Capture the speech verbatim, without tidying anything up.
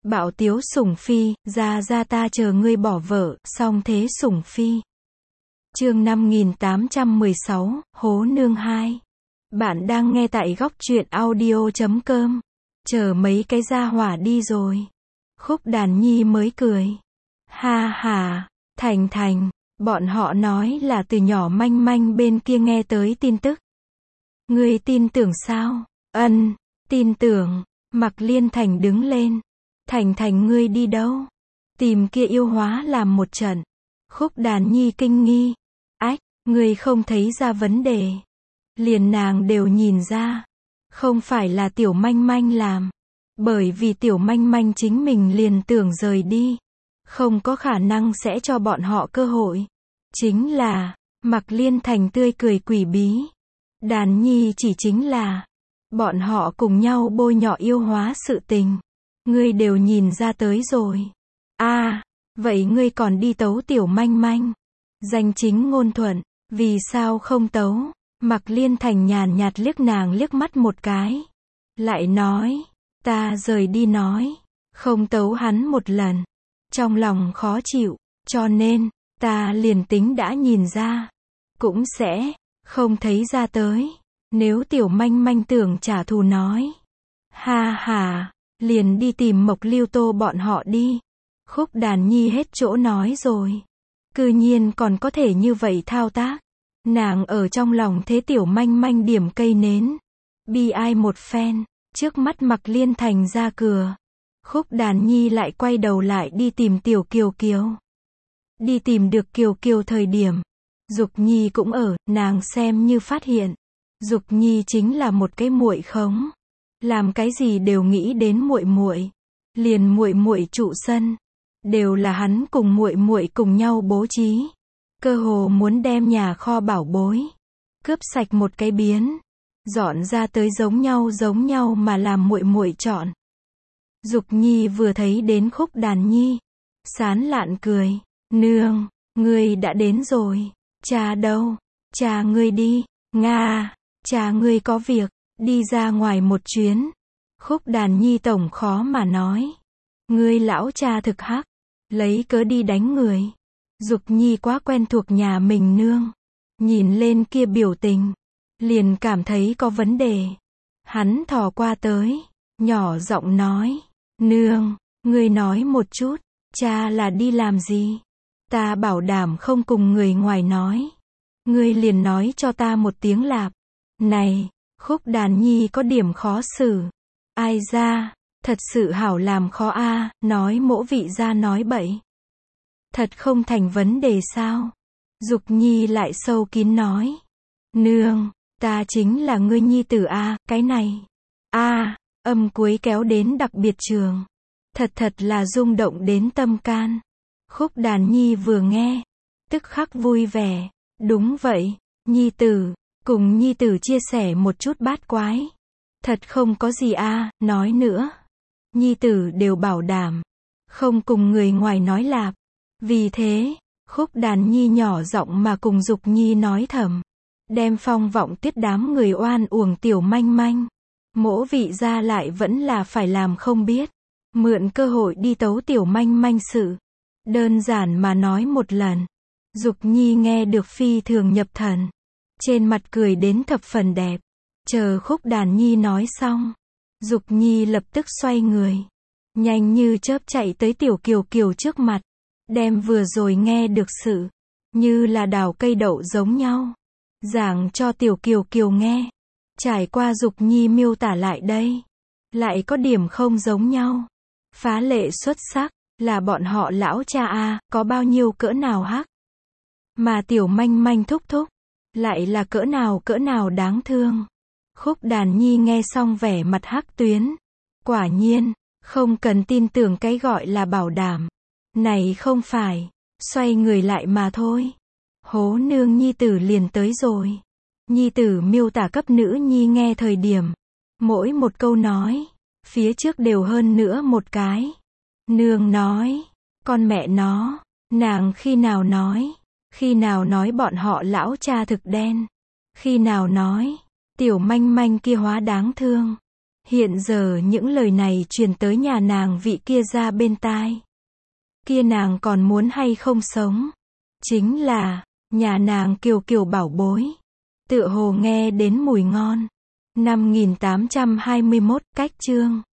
Bạo tiếu sủng phi, ra ra ta chờ ngươi bỏ vợ, song thế sủng phi. Chương năm nghìn tám trăm mười sáu, Hố Nương hai. Bạn đang nghe tại góc truyện audio chấm com. Chờ mấy cái gia hỏa đi rồi. Khúc Đàn Nhi mới cười. Ha ha, Thành Thành, bọn họ nói là từ nhỏ Manh Manh bên kia nghe tới tin tức. Ngươi tin tưởng sao? Ân, tin tưởng. Mạc Liên Thành đứng lên. Thành Thành ngươi đi đâu? Tìm kia yêu hóa làm một trận. Khúc Đàn Nhi kinh nghi. Ách, ngươi không thấy ra vấn đề. Liền nàng đều nhìn ra. Không phải là Tiểu Manh Manh làm. Bởi vì Tiểu Manh Manh chính mình liền tưởng rời đi. Không có khả năng sẽ cho bọn họ cơ hội. Chính là, Mạc Liên Thành tươi cười quỷ bí. Đàn Nhi chỉ chính là, bọn họ cùng nhau bôi nhọ yêu hóa sự tình. Ngươi đều nhìn ra tới rồi. A, à, vậy ngươi còn đi tấu Tiểu Manh Manh. Danh chính ngôn thuận, vì sao không tấu? Mạc Liên Thành nhàn nhạt liếc nàng liếc mắt một cái. Lại nói, ta rời đi nói, không tấu hắn một lần. Trong lòng khó chịu, cho nên, ta liền tính đã nhìn ra. Cũng sẽ, không thấy ra tới. Nếu Tiểu Manh Manh tưởng trả thù nói. Ha ha, liền đi tìm Mộc Lưu Tô bọn họ đi. Khúc Đàn Nhi hết chỗ nói rồi. Cư nhiên còn có thể như vậy thao tác. Nàng ở trong lòng thế Tiểu Manh Manh điểm cây nến. Bi ai một phen, trước mắt Mạc Liên Thành ra cửa. Khúc Đàn Nhi lại quay đầu lại đi tìm Tiểu Kiều Kiều. Đi tìm được Kiều Kiều thời điểm. Dục Nhi cũng ở, nàng xem như phát hiện. Dục Nhi chính là một cái muội khống. Làm cái gì đều nghĩ đến muội muội. Liền muội muội trụ sân. Đều là hắn cùng muội muội cùng nhau bố trí. Cơ hồ muốn đem nhà kho bảo bối. Cướp sạch một cái biến. Dọn ra tới giống nhau giống nhau mà làm muội muội chọn. Dục Nhi vừa thấy đến Khúc Đàn Nhi. Sán lạn cười. Nương, ngươi đã đến rồi. Cha đâu? Cha ngươi đi. Nga, cha ngươi có việc. Đi ra ngoài một chuyến. Khúc Đàn Nhi tổng khó mà nói. Ngươi lão cha thực hắc. Lấy cớ đi đánh người. Dục Nhi quá quen thuộc nhà mình nương. Nhìn lên kia biểu tình. Liền cảm thấy có vấn đề. Hắn thò qua tới. Nhỏ giọng nói. Nương, ngươi nói một chút. Cha là đi làm gì? Ta bảo đảm không cùng người ngoài nói. Ngươi liền nói cho ta một tiếng lạp. Này, Khúc Đàn Nhi có điểm khó xử. Ai ra, thật sự hảo làm khó a, nói mỗ vị ra nói bậy. Thật không thành vấn đề sao? Dục Nhi lại sâu kín nói. Nương, ta chính là ngươi nhi tử a, cái này. A, âm cuối kéo đến đặc biệt trường. Thật thật là rung động đến tâm can. Khúc Đàn Nhi vừa nghe, tức khắc vui vẻ. Đúng vậy, nhi tử, cùng nhi tử chia sẻ một chút bát quái. Thật không có gì a, nói nữa. Nhi tử đều bảo đảm, không cùng người ngoài nói lạp. Vì thế, Khúc Đàn Nhi nhỏ giọng mà cùng Dục Nhi nói thầm. Đem Phong Vọng Tiết đám người oan uổng Tiểu Manh Manh. Mỗ vị gia lại vẫn là phải làm không biết. Mượn cơ hội đi tấu Tiểu Manh Manh sự. Đơn giản mà nói một lần. Dục Nhi nghe được phi thường nhập thần. Trên mặt cười đến thập phần đẹp. Chờ Khúc Đàn Nhi nói xong. Dục Nhi lập tức xoay người. Nhanh như chớp chạy tới Tiểu Kiều Kiều trước mặt. Đem vừa rồi nghe được sự. Như là đào cây đậu giống nhau. Giảng cho Tiểu Kiều Kiều nghe. Trải qua Dục Nhi miêu tả lại đây. Lại có điểm không giống nhau. Phá lệ xuất sắc. Là bọn họ lão cha a, có bao nhiêu cỡ nào hắc. Mà Tiểu Manh Manh thúc thúc. Lại là cỡ nào cỡ nào đáng thương. Khúc Đàn Nhi nghe xong vẻ mặt hắc tuyến. Quả nhiên, không cần tin tưởng cái gọi là bảo đảm. Này không phải, xoay người lại mà thôi. Hố Nương nhi tử liền tới rồi. Nhi tử miêu tả cấp nữ nhi nghe thời điểm. Mỗi một câu nói, phía trước đều hơn nữa một cái. Nương nói, con mẹ nó, nàng khi nào nói, khi nào nói bọn họ lão cha thực đen. Khi nào nói, Tiểu Manh Manh kia hóa đáng thương. Hiện giờ những lời này truyền tới nhà nàng vị kia ra bên tai. Kia nàng còn muốn hay không sống? Chính là, nhà nàng Kiều Kiều bảo bối. Tựa hồ nghe đến mùi ngon. Năm nghìn tám trăm hai mươi mốt, cách chương.